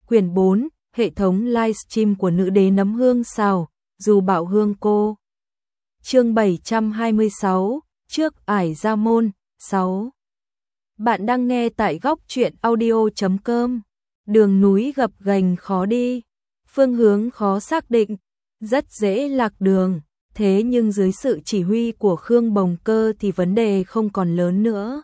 Quyển 4, hệ thống livestream của nữ đế nấm hương xào, dù bạo hương cô. Chương 726, trước ải ra môn, 6. Bạn đang nghe tại góc truyện audio.com. Đường núi gập ghềnh khó đi, phương hướng khó xác định, rất dễ lạc đường. Thế nhưng dưới sự chỉ huy của Khương Bồng Cơ thì vấn đề không còn lớn nữa.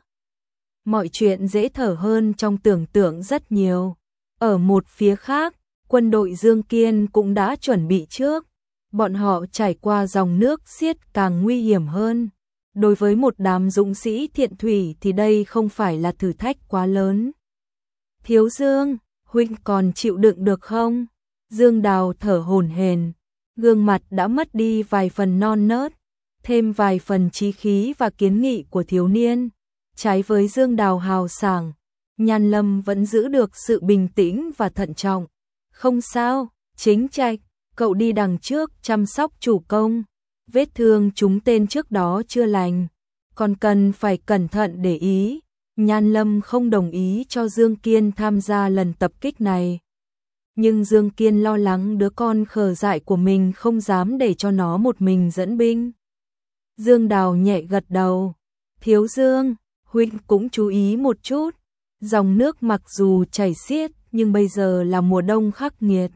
Mọi chuyện dễ thở hơn trong tưởng tượng rất nhiều. Ở một phía khác, quân đội Dương Kiên cũng đã chuẩn bị trước. Bọn họ trải qua dòng nước xiết càng nguy hiểm hơn. Đối với một đám dũng sĩ thiện thủy thì đây không phải là thử thách quá lớn. Thiếu Dương, huynh còn chịu đựng được không? Dương Đào thở hổn hển, gương mặt đã mất đi vài phần non nớt, thêm vài phần chí khí và kiến nghị của thiếu niên. Trái với Dương Đào hào sảng, Nhan Lâm vẫn giữ được sự bình tĩnh và thận trọng. Không sao, Chính Trạch, cậu đi đằng trước chăm sóc chủ công. Vết thương chúng tên trước đó chưa lành, còn cần phải cẩn thận để ý. Nhan Lâm không đồng ý cho Dương Kiên tham gia lần tập kích này. Nhưng Dương Kiên lo lắng đứa con khờ dại của mình không dám để cho nó một mình dẫn binh. Dương Đào nhẹ gật đầu. Thiếu Dương, huynh cũng chú ý một chút. Dòng nước mặc dù chảy xiết nhưng bây giờ là mùa đông khắc nghiệt.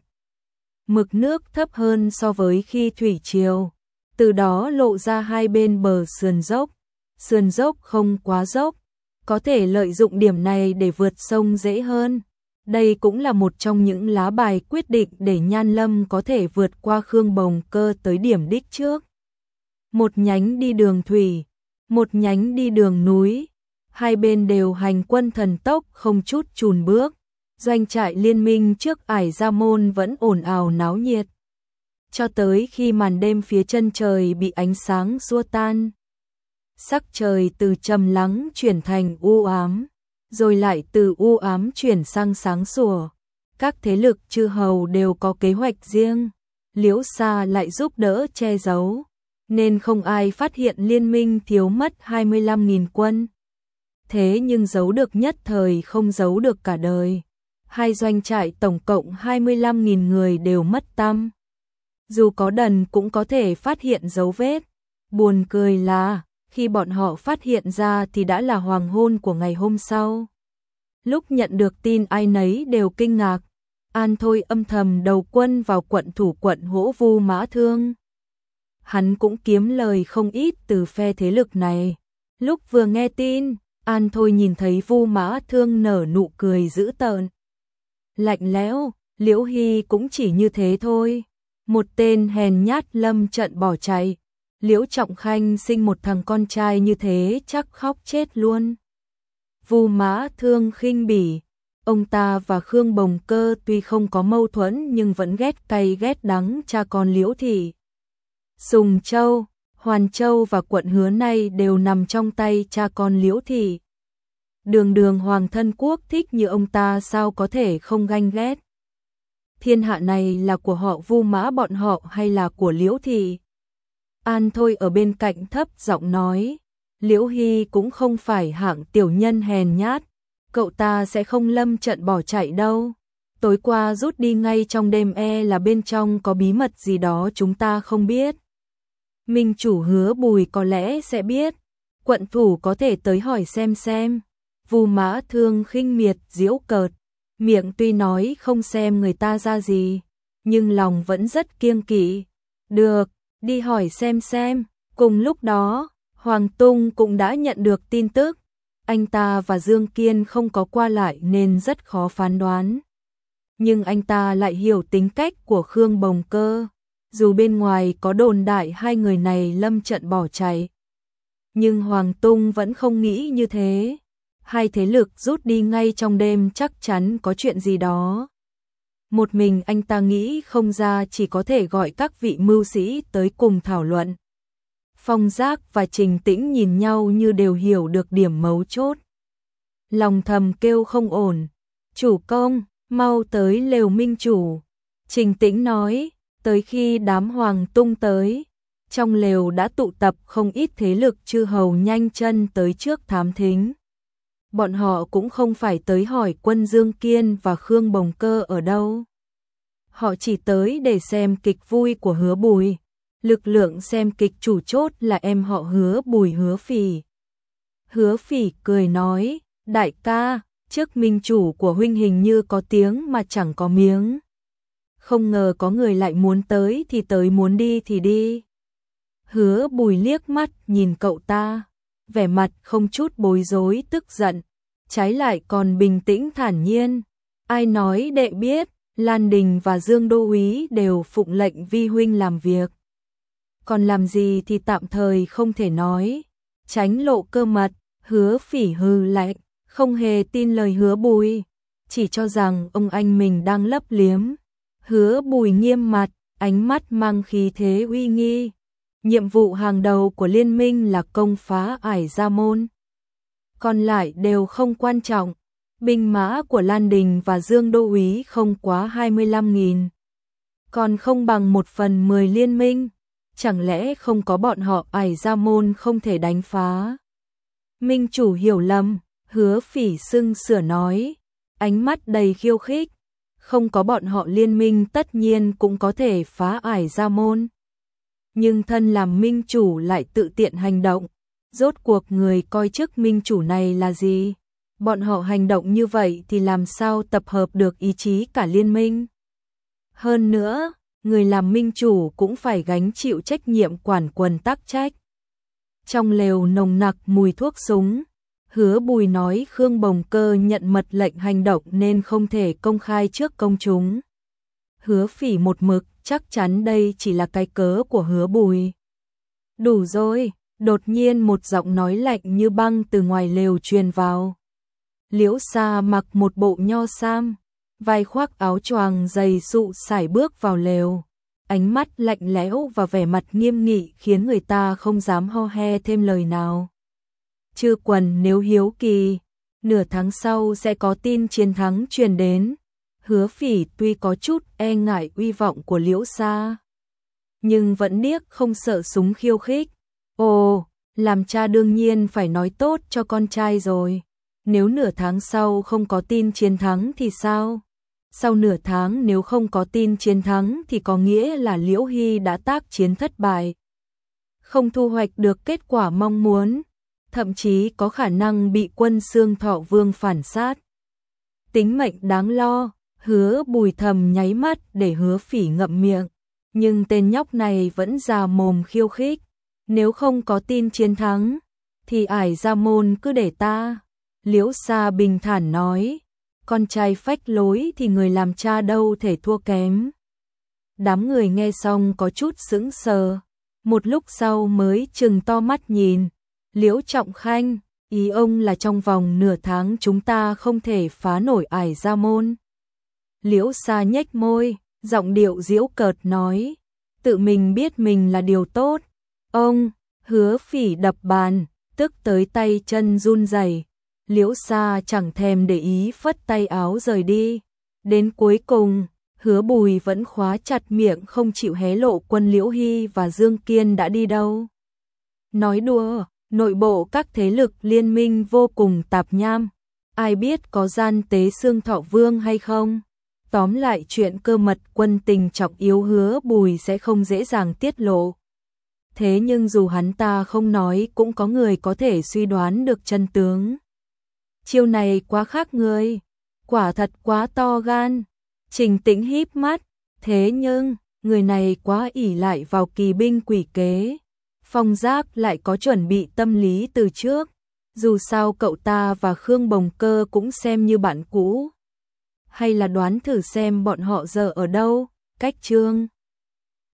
Mực nước thấp hơn so với khi thủy triều. Từ đó lộ ra hai bên bờ sườn dốc. Sườn dốc không quá dốc, có thể lợi dụng điểm này để vượt sông dễ hơn. Đây cũng là một trong những lá bài quyết định để Nhan Lâm có thể vượt qua Khương Bồng Cơ tới điểm đích trước. Một nhánh đi đường thủy, một nhánh đi đường núi. Hai bên đều hành quân thần tốc không chút chùn bước. Doanh trại liên minh trước ải Gia Môn vẫn ồn ào náo nhiệt. Cho tới khi màn đêm phía chân trời bị ánh sáng xua tan. Sắc trời từ trầm lắng chuyển thành u ám, rồi lại từ u ám chuyển sang sáng sủa. Các thế lực chư hầu đều có kế hoạch riêng. Liễu Sa lại giúp đỡ che giấu, nên không ai phát hiện liên minh thiếu mất 25.000 quân. Thế nhưng giấu được nhất thời không giấu được cả đời. Hai doanh trại tổng cộng 25.000 người đều mất tăm. Dù có đần cũng có thể phát hiện dấu vết. Buồn cười là, khi bọn họ phát hiện ra thì đã là hoàng hôn của ngày hôm sau. Lúc nhận được tin ai nấy đều kinh ngạc. An Thôi âm thầm đầu quân vào quận thủ quận Hỗ Vu Mã Thương. Hắn cũng kiếm lời không ít từ phe thế lực này. Lúc vừa nghe tin, An Thôi nhìn thấy Vu Mã Thương nở nụ cười dữ tợn. Lạnh lẽo, Liễu Hy cũng chỉ như thế thôi. Một tên hèn nhát lâm trận bỏ chạy. Liễu Trọng Khanh sinh một thằng con trai như thế chắc khóc chết luôn. Vu Mã Thương khinh bỉ. Ông ta và Khương Bồng Cơ tuy không có mâu thuẫn nhưng vẫn ghét cay ghét đắng cha con Liễu Thị. Sùng Châu, Hoàn Châu và quận Hứa Nay đều nằm trong tay cha con Liễu Thị. Đường đường hoàng thân quốc thích như ông ta sao có thể không ganh ghét. Thiên hạ này là của họ Vu Mã bọn họ hay là của Liễu Thị? An Thôi ở bên cạnh thấp giọng nói. Liễu Hy cũng không phải hạng tiểu nhân hèn nhát. Cậu ta sẽ không lâm trận bỏ chạy đâu. Tối qua rút đi ngay trong đêm là bên trong có bí mật gì đó chúng ta không biết. Minh chủ Hứa Bùi có lẽ sẽ biết. Quận thủ có thể tới hỏi xem. Vu Mã Thương khinh miệt giễu cợt. Miệng tuy nói không xem người ta ra gì, nhưng lòng vẫn rất kiêng kỵ. Được, đi hỏi xem. Cùng lúc đó, Hoàng Tung cũng đã nhận được tin tức. Anh ta và Dương Kiên không có qua lại nên rất khó phán đoán. Nhưng anh ta lại hiểu tính cách của Khương Bồng Cơ. Dù bên ngoài có đồn đại hai người này lâm trận bỏ chạy, nhưng Hoàng Tung vẫn không nghĩ như thế. Hai thế lực rút đi ngay trong đêm chắc chắn có chuyện gì đó. Một mình anh ta nghĩ không ra, chỉ có thể gọi các vị mưu sĩ tới cùng thảo luận. Phong Giác và Trình Tĩnh nhìn nhau như đều hiểu được điểm mấu chốt. Lòng thầm kêu không ổn. Chủ công, mau tới lều minh chủ. Trình Tĩnh nói, tới khi đám Hoàng Tung tới, trong lều đã tụ tập không ít thế lực chư hầu nhanh chân tới trước thám thính. bọn họ cũng không phải tới hỏi Quân Dương Kiên và Khương Bồng Cơ ở đâu. Họ chỉ tới để xem kịch vui của Hứa Bùi. Lực lượng xem kịch chủ chốt là em họ Hứa Bùi Hứa Phỉ. Hứa Phỉ cười nói, đại ca, trước minh chủ của huynh hình như có tiếng mà chẳng có miếng. Không ngờ có người lại muốn tới thì tới, muốn đi thì đi. Hứa Bùi liếc mắt nhìn cậu ta, vẻ mặt không chút bối rối tức giận, trái lại còn bình tĩnh thản nhiên. Ai nói đệ biết, Lan Đình và Dương Đô úy đều phụng lệnh vi huynh làm việc. Còn làm gì thì tạm thời không thể nói, tránh lộ cơ mật. Hứa Phỉ hừ lạnh, không hề tin lời Hứa Bùi, chỉ cho rằng ông anh mình đang lấp liếm. Hứa Bùi nghiêm mặt, ánh mắt mang khí thế uy nghi. Nhiệm vụ hàng đầu của liên minh là công phá Ải Gia Môn. Còn lại đều không quan trọng. Binh mã của Lan Đình và Dương Đô úy không quá 25.000. Còn không bằng 1/10 liên minh. Chẳng lẽ không có bọn họ Ải Gia Môn không thể đánh phá? Minh chủ hiểu lầm, Hứa Phỉ sưng sửa nói, ánh mắt đầy khiêu khích. Không có bọn họ liên minh tất nhiên cũng có thể phá Ải Gia Môn. Nhưng thân làm minh chủ lại tự tiện hành động. Rốt cuộc người coi chức minh chủ này là gì? Bọn họ hành động như vậy thì làm sao tập hợp được ý chí cả liên minh? Hơn nữa, người làm minh chủ cũng phải gánh chịu trách nhiệm quản quần tắc trách. Trong lều nồng nặc mùi thuốc súng, Hứa Bùi nói Khương Bồng Cơ nhận mật lệnh hành động nên không thể công khai trước công chúng. Hứa Phỉ một mực chắc chắn đây chỉ là cái cớ của Hứa Bùi. Đủ rồi, đột nhiên một giọng nói lạnh như băng từ ngoài lều truyền vào. Liễu Sa mặc một bộ nho sam, vai khoác áo choàng dày sụ sải bước vào lều. Ánh mắt lạnh lẽo và vẻ mặt nghiêm nghị khiến người ta không dám ho he thêm lời nào. Chư quần nếu hiếu kỳ, nửa tháng sau sẽ có tin chiến thắng truyền đến. Hứa Phỉ tuy có chút e ngại uy vọng của Liễu Sa, nhưng vẫn điếc không sợ súng khiêu khích. Ồ, làm cha đương nhiên phải nói tốt cho con trai rồi. Nếu nửa tháng sau không có tin chiến thắng thì sao? Sau nửa tháng nếu không có tin chiến thắng thì có nghĩa là Liễu Hy đã tác chiến thất bại, không thu hoạch được kết quả mong muốn, thậm chí có khả năng bị quân Xương Thọ Vương phản sát. Tính mệnh đáng lo. Hứa Bùi thầm nháy mắt để Hứa Phỉ ngậm miệng, nhưng tên nhóc này vẫn già mồm khiêu khích. Nếu không có tin chiến thắng thì Ải Gia Môn cứ để ta. Liễu Sa bình thản nói, con trai phách lối thì người làm cha đâu thể thua kém. Đám người nghe xong có chút sững sờ, một lúc sau mới trừng to mắt nhìn. Liễu Trọng Khanh, ý ông là trong vòng nửa tháng chúng ta không thể phá nổi Ải Gia Môn? Liễu Sa nhếch môi, giọng điệu giễu cợt nói, tự mình biết mình là điều tốt. Ông, Hứa Phỉ đập bàn, tức tới tay chân run rẩy. Liễu Sa chẳng thèm để ý phất tay áo rời đi. Đến cuối cùng, Hứa Bùi vẫn khóa chặt miệng không chịu hé lộ quân Liễu Hy và Dương Kiên đã đi đâu. Nói đùa, nội bộ các thế lực liên minh vô cùng tạp nham. Ai biết có gian tế Xương Thọ Vương hay không? Tóm lại chuyện cơ mật quân tình trọng yếu Hứa Bùi sẽ không dễ dàng tiết lộ. Thế nhưng dù hắn ta không nói cũng có người có thể suy đoán được chân tướng. Chiêu này quá khác người, quả thật quá to gan. Trình Tĩnh híp mắt, thế nhưng, người này quá ỷ lại vào kỳ binh quỷ kế. Phong Giác lại có chuẩn bị tâm lý từ trước. Dù sao cậu ta và Khương Bồng Cơ cũng xem như bạn cũ. Hay là đoán thử xem bọn họ giờ ở đâu, cách Trương